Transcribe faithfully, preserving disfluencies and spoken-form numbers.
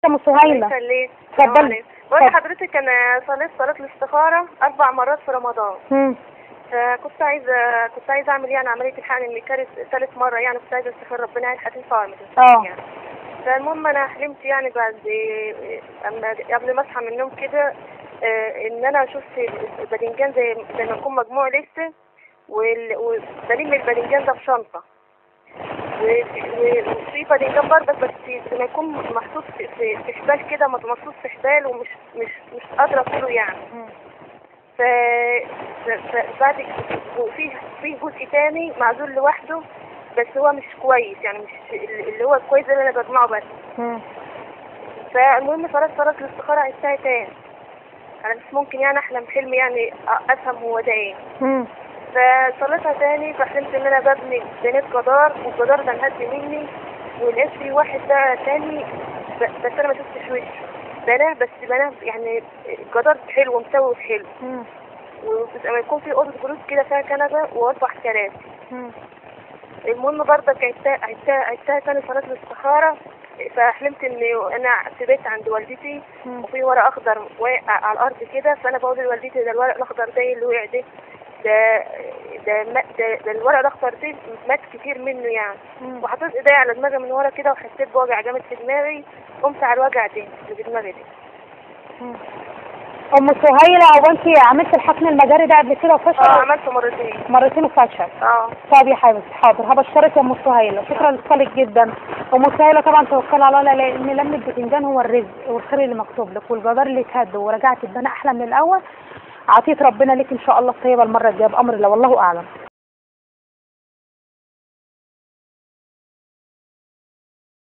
ام سهيله. خليك اتفضلي. بقول لحضرتك انا صليت صلاه الاستخاره اربع مرات في رمضان. امم فكنت عايزه كنت عايزه اعمل يعني عمليه الحقن الميكاري ثالث مره، يعني كنت عايزه استخير ربنا يعني هتنفع ولا ما اه. يعني. فالمهم انا حلمت يعني بعد اما قبل ما اصحى من النوم كده ان انا شفت الباذنجان زي زي ما يكون مجموع لسه، وبلم الباذنجان ده في شنطه، وفي باذنجان برضه بس زي ما يكون محطوط في في حبال كده، مطموس في حبال ومش مش مش قادره اطوله يعني. ف بعد وفي في جزء تاني معزول لوحده بس هو مش كويس، يعني مش اللي هو كويس اللي انا بجمعه بس. فالمهم صلاه صلاه الاستخاره عدتها تاني، انا مش ممكن يعني احلم حلم يعني افهم هو ده ايه. فصليتها تاني فحلمت ان انا ببني بنيت جدار، والجدار ده انهد مني، ولقيت في واحد ده تاني بس انا ما شفتش وشه، بناه بس بناه يعني جدار حلو ومسوي حلو، ولما يكون في اوضه جلوس كده فيها كنبه واربع كراسي. المهم برضك عدتها عدتها عدتها تاني صلاه الاستخاره، فحلمت ان انا في بيت عند والدتي وفي ورق اخضر واقع على الارض كده، فانا بقول لوالدتي ده الورق الاخضر ده اللي وقع ده ده ده, ده, ده الورق الاخضر ده مات كتير منه يعني. وحطيت ايدي على دماغي من ورا كده وحسيت بوجع جامد في دماغي، قمت على الوجع ده اللي في دماغي ده. ام سهيله، هو انت عملت الحقن المجاري ده قبل كده وفشل؟ اه عملته مرتين. مرتين وفشل. اه. طب يا حبيبتي حاضر، هبشرك يا ام سهيله، شكرا لاتصالك جدا. ام سهيله طبعا توكل على الله، لان لم الباذنجان هو الرزق والخير اللي مكتوب لك، والجدار اللي اتهد ورجعت تبنى احلى من الاول، عطيه ربنا لك ان شاء الله الطيبه المره الجايه بامر الله والله اعلم.